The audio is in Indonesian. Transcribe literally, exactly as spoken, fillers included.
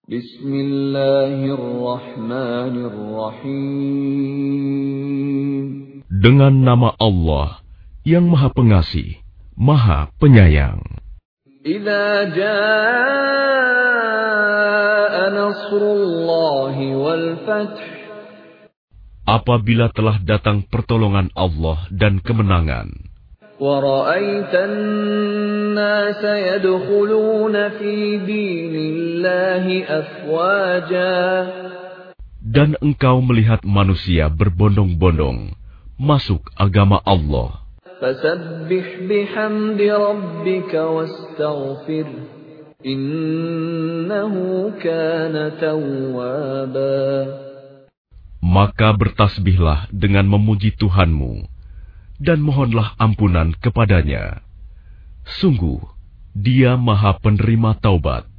Bismillahirrahmanirrahim. Dengan nama Allah yang Maha Pengasih, Maha Penyayang. Idza jaa nasrullahi wal fath. Apabila telah datang pertolongan Allah dan kemenangan. Wa ra'aitan nasa yadkhuluna fi dinillahi afwaja. Dan engkau melihat manusia berbondong-bondong masuk agama Allah. Fasabbih bihamdi rabbika wastaghfir. Innahu kana tawwaba. Maka bertasbihlah dengan memuji Tuhanmu dan mohonlah ampunan kepadanya. Sungguh, Dia Maha Penerima Taubat.